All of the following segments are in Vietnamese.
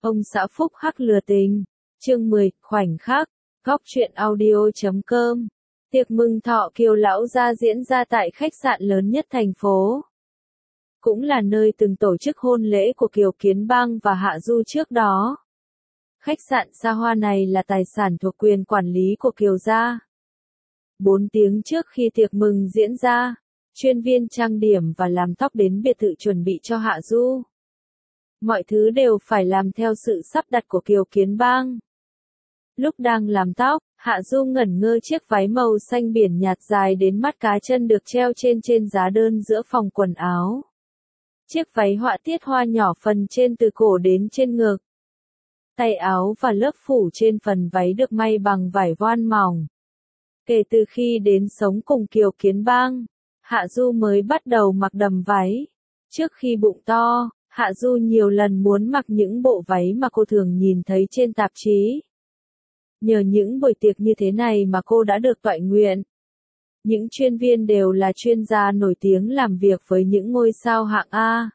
Ông xã Phúc Hắc lừa tình. Chương 10, khoảnh khắc. Góc truyện audio.com. Tiệc mừng thọ Kiều lão gia diễn ra tại khách sạn lớn nhất thành phố. Cũng là nơi từng tổ chức hôn lễ của Kiều Kiến Bang và Hạ Du trước đó. Khách sạn xa hoa này là tài sản thuộc quyền quản lý của Kiều gia. 4 tiếng trước khi tiệc mừng diễn ra, chuyên viên trang điểm và làm tóc đến biệt thự chuẩn bị cho Hạ Du. Mọi thứ đều phải làm theo sự sắp đặt của Kiều Kiến Bang. Lúc đang làm tóc, Hạ Du ngẩn ngơ chiếc váy màu xanh biển nhạt dài đến mắt cá chân được treo trên giá đơn giữa phòng quần áo. Chiếc váy họa tiết hoa nhỏ phần trên từ cổ đến trên ngực. Tay áo và lớp phủ trên phần váy được may bằng vải voan mỏng. Kể từ khi đến sống cùng Kiều Kiến Bang, Hạ Du mới bắt đầu mặc đầm váy. Trước khi bụng to, Hạ Du nhiều lần muốn mặc những bộ váy mà cô thường nhìn thấy trên tạp chí. Nhờ những buổi tiệc như thế này mà cô đã được toại nguyện. Những chuyên viên đều là chuyên gia nổi tiếng làm việc với những ngôi sao hạng A.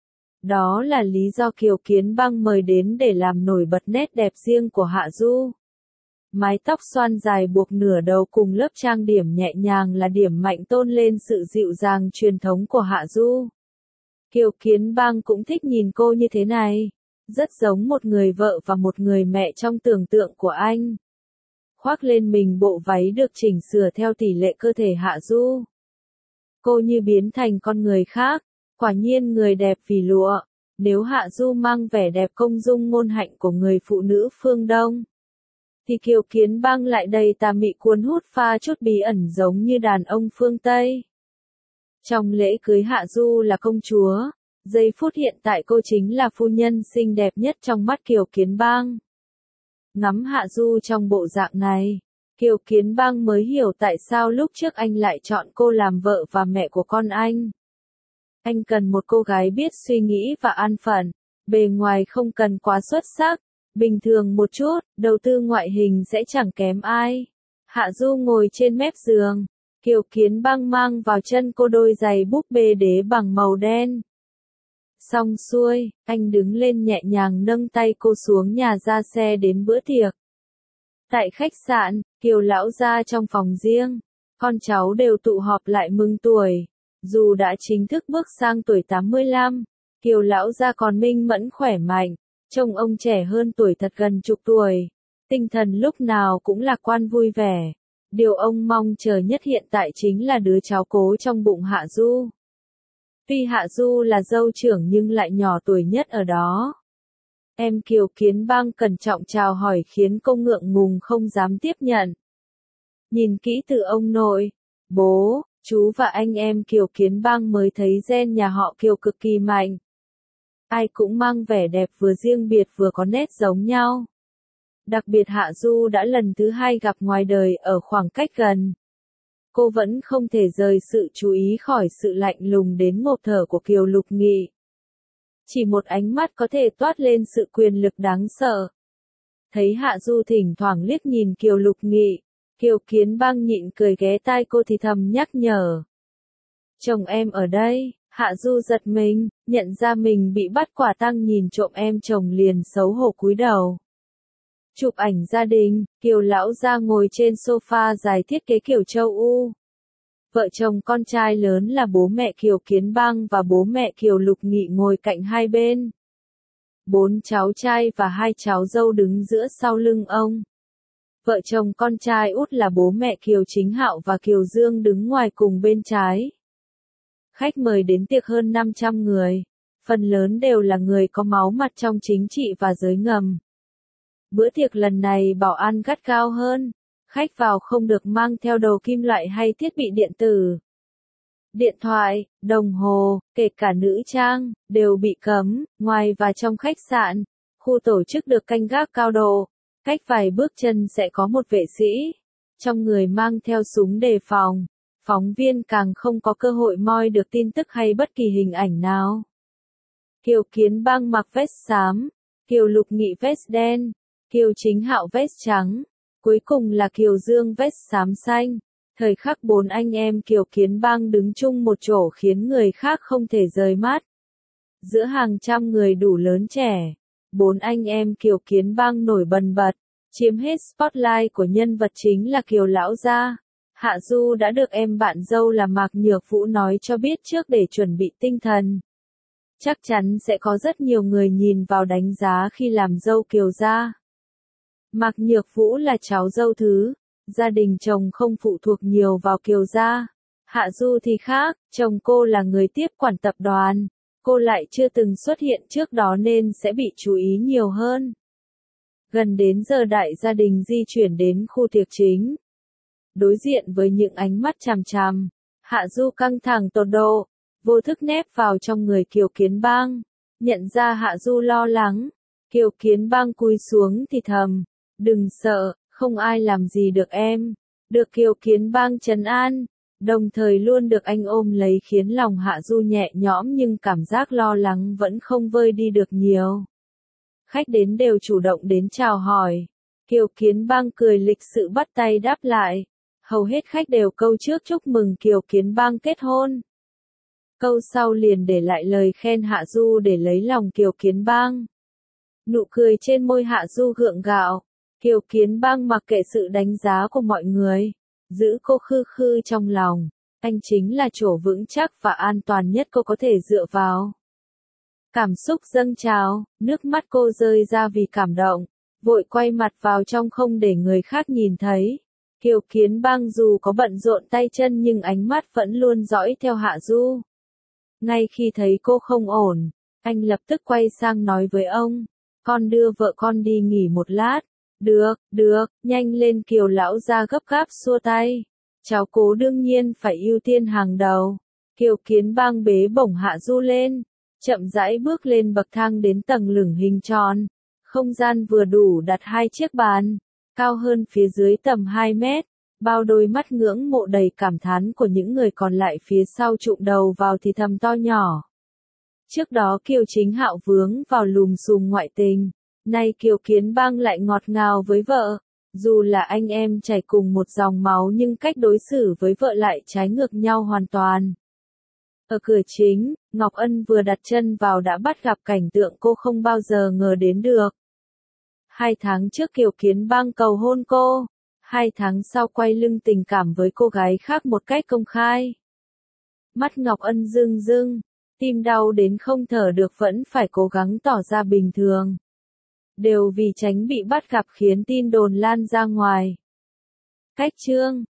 Đó là lý do Kiều Kiến Bang mời đến để làm nổi bật nét đẹp riêng của Hạ Du. Mái tóc xoăn dài buộc nửa đầu cùng lớp trang điểm nhẹ nhàng là điểm mạnh tôn lên sự dịu dàng truyền thống của Hạ Du. Kiều Kiến Bang cũng thích nhìn cô như thế này. Rất giống một người vợ và một người mẹ trong tưởng tượng của anh. Khoác lên mình bộ váy được chỉnh sửa theo tỷ lệ cơ thể Hạ Du. Cô như biến thành con người khác, quả nhiên người đẹp vì lụa. Nếu Hạ Du mang vẻ đẹp công dung ngôn hạnh của người phụ nữ phương Đông, thì Kiều Kiến Bang lại đầy tà mị cuốn hút pha chút bí ẩn giống như đàn ông phương Tây. Trong lễ cưới Hạ Du là công chúa, giây phút hiện tại cô chính là phu nhân xinh đẹp nhất trong mắt Kiều Kiến Bang. Ngắm Hạ Du trong bộ dạng này, Kiều Kiến Bang mới hiểu tại sao lúc trước anh lại chọn cô làm vợ và mẹ của con anh. Anh cần một cô gái biết suy nghĩ và an phận, bề ngoài không cần quá xuất sắc, bình thường một chút, đầu tư ngoại hình sẽ chẳng kém ai. Hạ Du ngồi trên mép giường, Kiều Kiến Bang mang vào chân cô đôi giày búp bê đế bằng màu đen. Xong xuôi, anh đứng lên nhẹ nhàng nâng tay cô xuống nhà ra xe đến bữa tiệc. Tại khách sạn, Kiều lão gia trong phòng riêng, con cháu đều tụ họp lại mừng tuổi. Dù đã chính thức bước sang tuổi 85, Kiều lão gia còn minh mẫn khỏe mạnh, trông ông trẻ hơn tuổi thật gần chục tuổi. Tinh thần lúc nào cũng lạc quan vui vẻ. Điều ông mong chờ nhất hiện tại chính là đứa cháu cố trong bụng Hạ Du. Tuy Hạ Du là dâu trưởng nhưng lại nhỏ tuổi nhất ở đó. Em Kiều Kiến Bang cẩn trọng chào hỏi khiến cô ngượng ngùng không dám tiếp nhận. Nhìn kỹ từ ông nội, bố, chú và anh em Kiều Kiến Bang mới thấy gen nhà họ Kiều cực kỳ mạnh. Ai cũng mang vẻ đẹp vừa riêng biệt vừa có nét giống nhau. Đặc biệt Hạ Du đã lần thứ 2 gặp ngoài đời ở khoảng cách gần. Cô vẫn không thể rời sự chú ý khỏi sự lạnh lùng đến ngộp thở của Kiều Lục Nghị. Chỉ một ánh mắt có thể toát lên sự quyền lực đáng sợ. Thấy Hạ Du thỉnh thoảng liếc nhìn Kiều Lục Nghị, Kiều Kiến Bang nhịn cười ghé tai cô thì thầm nhắc nhở. Chồng em ở đây. Hạ Du giật mình, nhận ra mình bị bắt quả tang nhìn trộm em chồng liền xấu hổ cúi đầu. Chụp ảnh gia đình, Kiều lão gia ngồi trên sofa dài thiết kế kiểu châu Âu. Vợ chồng con trai lớn là bố mẹ Kiều Kiến Bang và bố mẹ Kiều Lục Nghị ngồi cạnh hai bên. 4 cháu trai và 2 cháu dâu đứng giữa sau lưng ông. Vợ chồng con trai út là bố mẹ Kiều Chính Hạo và Kiều Dương đứng ngoài cùng bên trái. Khách mời đến tiệc hơn 500 người, phần lớn đều là người có máu mặt trong chính trị và giới ngầm. Bữa tiệc lần này bảo an gắt gao hơn, khách vào không được mang theo đầu kim loại hay thiết bị điện tử. Điện thoại, đồng hồ, kể cả nữ trang, đều bị cấm, ngoài và trong khách sạn. Khu tổ chức được canh gác cao độ, cách vài bước chân sẽ có một vệ sĩ, trong người mang theo súng đề phòng. Phóng viên càng không có cơ hội moi được tin tức hay bất kỳ hình ảnh nào. Kiều Kiến Bang mặc vest xám, Kiều Lục Nghị vest đen, Kiều Chính Hạo vest trắng, cuối cùng là Kiều Dương vest xám xanh. Thời khắc 4 anh em Kiều Kiến Bang đứng chung một chỗ khiến người khác không thể rời mắt. Giữa hàng trăm người đủ lớn trẻ, 4 anh em Kiều Kiến Bang nổi bần bật, chiếm hết spotlight của nhân vật chính là Kiều lão gia. Hạ Du đã được em bạn dâu là Mạc Nhược Vũ nói cho biết trước để chuẩn bị tinh thần. Chắc chắn sẽ có rất nhiều người nhìn vào đánh giá khi làm dâu Kiều gia. Mạc Nhược Vũ là cháu dâu thứ, gia đình chồng không phụ thuộc nhiều vào Kiều gia. Hạ Du thì khác, chồng cô là người tiếp quản tập đoàn, cô lại chưa từng xuất hiện trước đó nên sẽ bị chú ý nhiều hơn. Gần đến giờ đại gia đình di chuyển đến khu tiệc chính. Đối diện với những ánh mắt chằm chằm, Hạ Du căng thẳng tột độ, vô thức nép vào trong người Kiều Kiến Bang. Nhận ra Hạ Du lo lắng, Kiều Kiến Bang cúi xuống thì thầm, đừng sợ, không ai làm gì được em. Được Kiều Kiến Bang trấn an, đồng thời luôn được anh ôm lấy khiến lòng Hạ Du nhẹ nhõm nhưng cảm giác lo lắng vẫn không vơi đi được nhiều. Khách đến đều chủ động đến chào hỏi. Kiều Kiến Bang cười lịch sự bắt tay đáp lại. Hầu hết khách đều câu trước chúc mừng Kiều Kiến Bang kết hôn. Câu sau liền để lại lời khen Hạ Du để lấy lòng Kiều Kiến Bang. Nụ cười trên môi Hạ Du gượng gạo. Kiều Kiến Bang mặc kệ sự đánh giá của mọi người, giữ cô khư khư trong lòng. Anh chính là chỗ vững chắc và an toàn nhất cô có thể dựa vào. Cảm xúc dâng trào, nước mắt cô rơi ra vì cảm động, vội quay mặt vào trong không để người khác nhìn thấy. Kiều Kiến Bang dù có bận rộn tay chân nhưng ánh mắt vẫn luôn dõi theo Hạ Du. Ngay khi thấy cô không ổn, anh lập tức quay sang nói với ông, con đưa vợ con đi nghỉ một lát. Được, nhanh lên Kiều lão gia gấp gáp xua tay. Cháu cố đương nhiên phải ưu tiên hàng đầu. Kiều Kiến Bang bế bổng Hạ Du lên, chậm rãi bước lên bậc thang đến tầng lửng hình tròn. Không gian vừa đủ đặt 2 chiếc bàn, cao hơn phía dưới tầm 2 mét. Bao đôi mắt ngưỡng mộ đầy cảm thán của những người còn lại phía sau chụm đầu vào thì thầm to nhỏ. Trước đó Kiều Chính Hạo vướng vào lùm xùm ngoại tình, nay Kiều Kiến Bang lại ngọt ngào với vợ. Dù là anh em chảy cùng một dòng máu nhưng cách đối xử với vợ lại trái ngược nhau hoàn toàn. Ở cửa chính, Ngọc Ân vừa đặt chân vào đã bắt gặp cảnh tượng cô không bao giờ ngờ đến được. 2 tháng trước Kiều Kiến Bang cầu hôn cô, 2 tháng sau quay lưng tình cảm với cô gái khác một cách công khai. Mắt Ngọc Ân rưng rưng, tim đau đến không thở được vẫn phải cố gắng tỏ ra bình thường. Đều vì tránh bị bắt gặp khiến tin đồn lan ra ngoài. Cách chương